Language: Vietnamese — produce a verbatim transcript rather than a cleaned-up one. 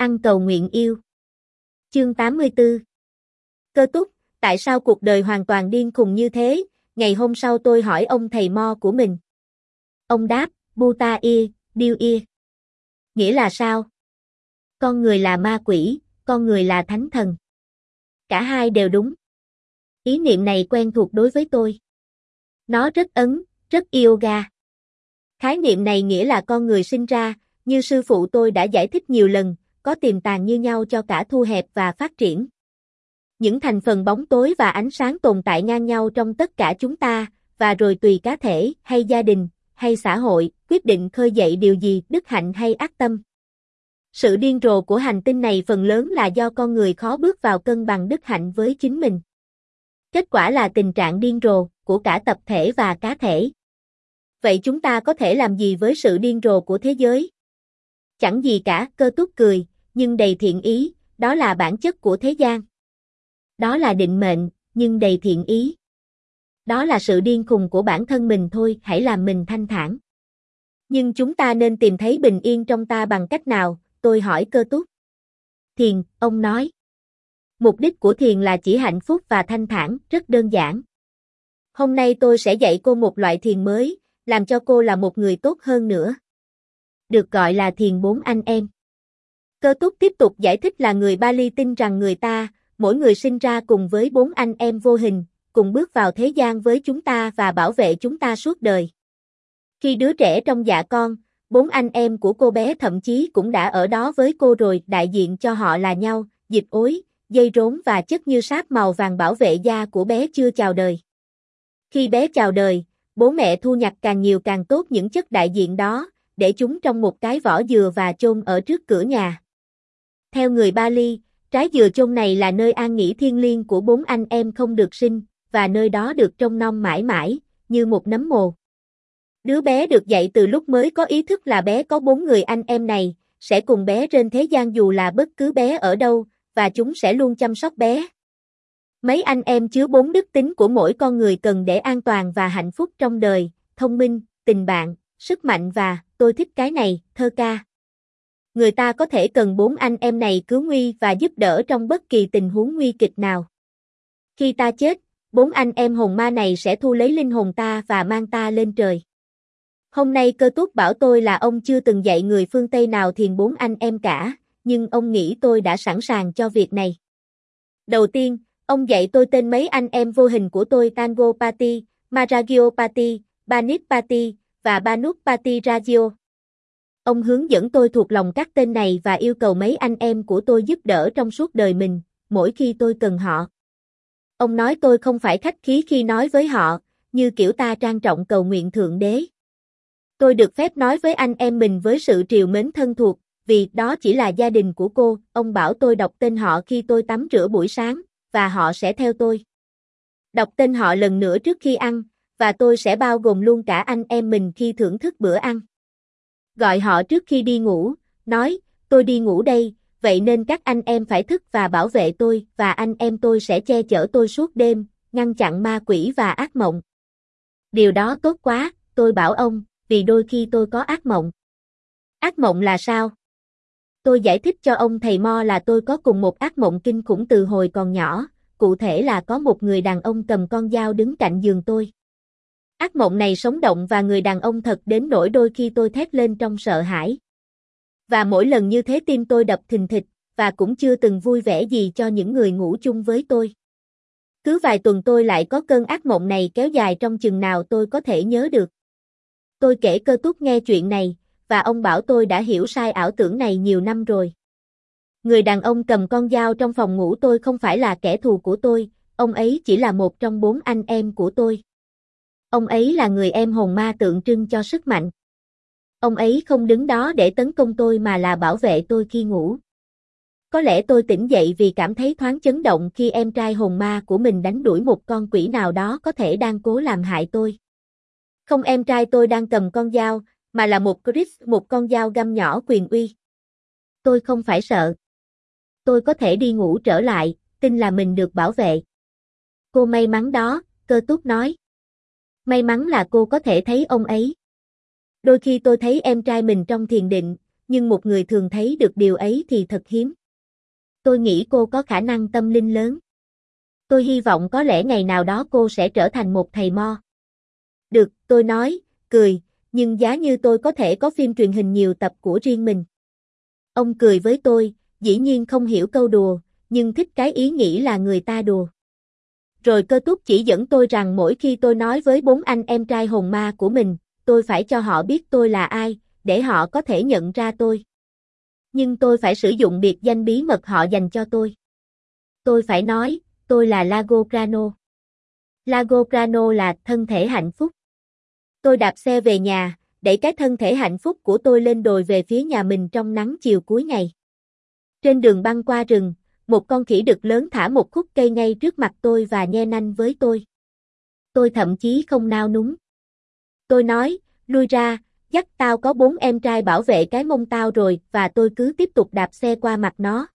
Ăn cầu nguyện yêu. Chương tám mươi tư. Cơ túc, tại sao cuộc đời hoàn toàn điên khùng như thế? Ngày hôm sau tôi hỏi ông thầy mo của mình. Ông đáp, Buta ia, điêu ia. Nghĩa là sao? Con người là ma quỷ, con người là thánh thần. Cả hai đều đúng. Ý niệm này quen thuộc đối với tôi. Nó rất ấn, rất yoga. Khái niệm này nghĩa là con người sinh ra, như sư phụ tôi đã giải thích nhiều lần, có tiềm tàng như nhau cho cả thu hẹp và phát triển. Những thành phần bóng tối và ánh sáng tồn tại ngang nhau trong tất cả chúng ta, và rồi tùy cá thể, hay gia đình, hay xã hội, quyết định khơi dậy điều gì, đức hạnh hay ác tâm. Sự điên rồ của hành tinh này phần lớn là do con người khó bước vào cân bằng đức hạnh với chính mình. Kết quả là tình trạng điên rồ của cả tập thể và cá thể. Vậy chúng ta có thể làm gì với sự điên rồ của thế giới? Chẳng gì cả, Cơ túc cười, nhưng đầy thiện ý, đó là bản chất của thế gian. Đó là định mệnh, nhưng đầy thiện ý. Đó là sự điên khùng của bản thân mình thôi, hãy làm mình thanh thản. Nhưng chúng ta nên tìm thấy bình yên trong ta bằng cách nào, tôi hỏi Cơ túc. Thiền, ông nói. Mục đích của thiền là chỉ hạnh phúc và thanh thản, rất đơn giản. Hôm nay tôi sẽ dạy cô một loại thiền mới, làm cho cô là một người tốt hơn nữa. Được gọi là thiền bốn anh em. Cơ túc tiếp tục giải thích là người Bali tin rằng người ta, mỗi người sinh ra cùng với bốn anh em vô hình, cùng bước vào thế gian với chúng ta và bảo vệ chúng ta suốt đời. Khi đứa trẻ trong dạ con, bốn anh em của cô bé thậm chí cũng đã ở đó với cô rồi, đại diện cho họ là nhau, dịch ối, dây rốn và chất như sáp màu vàng bảo vệ da của bé chưa chào đời. Khi bé chào đời, bố mẹ thu nhặt càng nhiều càng tốt những chất đại diện đó, để chúng trong một cái vỏ dừa và chôn ở trước cửa nhà. Theo người Bali, trái dừa chôn này là nơi an nghỉ thiêng liêng của bốn anh em không được sinh, và nơi đó được trông nom mãi mãi, như một nấm mồ. Đứa bé được dạy từ lúc mới có ý thức là bé có bốn người anh em này, sẽ cùng bé trên thế gian dù là bất cứ bé ở đâu, và chúng sẽ luôn chăm sóc bé. Mấy anh em chứa bốn đức tính của mỗi con người cần để an toàn và hạnh phúc trong đời, thông minh, tình bạn, sức mạnh và, tôi thích cái này, thơ ca. Người ta có thể cần bốn anh em này cứu nguy và giúp đỡ trong bất kỳ tình huống nguy kịch nào. Khi ta chết, bốn anh em hồn ma này sẽ thu lấy linh hồn ta và mang ta lên trời. Hôm nay Cơ túc bảo tôi là ông chưa từng dạy người phương Tây nào thiền bốn anh em cả, nhưng ông nghĩ tôi đã sẵn sàng cho việc này. Đầu tiên, ông dạy tôi tên mấy anh em vô hình của tôi: Tangopati, Maragiopati, Banipati và Banupati Ragio. Ông hướng dẫn tôi thuộc lòng các tên này và yêu cầu mấy anh em của tôi giúp đỡ trong suốt đời mình, mỗi khi tôi cần họ. Ông nói tôi không phải khách khí khi nói với họ, như kiểu ta trang trọng cầu nguyện Thượng Đế. Tôi được phép nói với anh em mình với sự trìu mến thân thuộc, vì đó chỉ là gia đình của cô. Ông bảo tôi đọc tên họ khi tôi tắm rửa buổi sáng, và họ sẽ theo tôi. Đọc tên họ lần nữa trước khi ăn, và tôi sẽ bao gồm luôn cả anh em mình khi thưởng thức bữa ăn. Gọi họ trước khi đi ngủ, nói, tôi đi ngủ đây, vậy nên các anh em phải thức và bảo vệ tôi, và anh em tôi sẽ che chở tôi suốt đêm, ngăn chặn ma quỷ và ác mộng. Điều đó tốt quá, tôi bảo ông, vì đôi khi tôi có ác mộng. Ác mộng là sao? Tôi giải thích cho ông thầy Mo là tôi có cùng một ác mộng kinh khủng từ hồi còn nhỏ, cụ thể là có một người đàn ông cầm con dao đứng cạnh giường tôi. Ác mộng này sống động và người đàn ông thật đến nỗi đôi khi tôi thét lên trong sợ hãi. Và mỗi lần như thế tim tôi đập thình thịch, và cũng chưa từng vui vẻ gì cho những người ngủ chung với tôi. Cứ vài tuần tôi lại có cơn ác mộng này kéo dài trong chừng nào tôi có thể nhớ được. Tôi kể Cơ túc nghe chuyện này, và ông bảo tôi đã hiểu sai ảo tưởng này nhiều năm rồi. Người đàn ông cầm con dao trong phòng ngủ tôi không phải là kẻ thù của tôi, ông ấy chỉ là một trong bốn anh em của tôi. Ông ấy là người em hồn ma tượng trưng cho sức mạnh. Ông ấy không đứng đó để tấn công tôi mà là bảo vệ tôi khi ngủ. Có lẽ tôi tỉnh dậy vì cảm thấy thoáng chấn động khi em trai hồn ma của mình đánh đuổi một con quỷ nào đó có thể đang cố làm hại tôi. Không, em trai tôi đang cầm con dao, mà là một Chris, một con dao găm nhỏ quyền uy. Tôi không phải sợ. Tôi có thể đi ngủ trở lại, tin là mình được bảo vệ. Cô may mắn đó, Cơ túc nói. May mắn là cô có thể thấy ông ấy. Đôi khi tôi thấy em trai mình trong thiền định, nhưng một người thường thấy được điều ấy thì thật hiếm. Tôi nghĩ cô có khả năng tâm linh lớn. Tôi hy vọng có lẽ ngày nào đó cô sẽ trở thành một thầy mo. Được, tôi nói, cười, nhưng giá như tôi có thể có phim truyền hình nhiều tập của riêng mình. Ông cười với tôi, dĩ nhiên không hiểu câu đùa, nhưng thích cái ý nghĩ là người ta đùa. Rồi Cơ Túc chỉ dẫn tôi rằng mỗi khi tôi nói với bốn anh em trai hồn ma của mình, tôi phải cho họ biết tôi là ai, để họ có thể nhận ra tôi. Nhưng tôi phải sử dụng biệt danh bí mật họ dành cho tôi. Tôi phải nói, tôi là Lago Grano. Lago Grano là thân thể hạnh phúc. Tôi đạp xe về nhà, đẩy cái thân thể hạnh phúc của tôi lên đồi về phía nhà mình trong nắng chiều cuối ngày. Trên đường băng qua rừng, một con khỉ đực lớn thả một khúc cây ngay trước mặt tôi và nhe nanh với tôi. Tôi thậm chí không nao núng. Tôi nói, lui ra, dắt tao có bốn em trai bảo vệ cái mông tao rồi, và tôi cứ tiếp tục đạp xe qua mặt nó.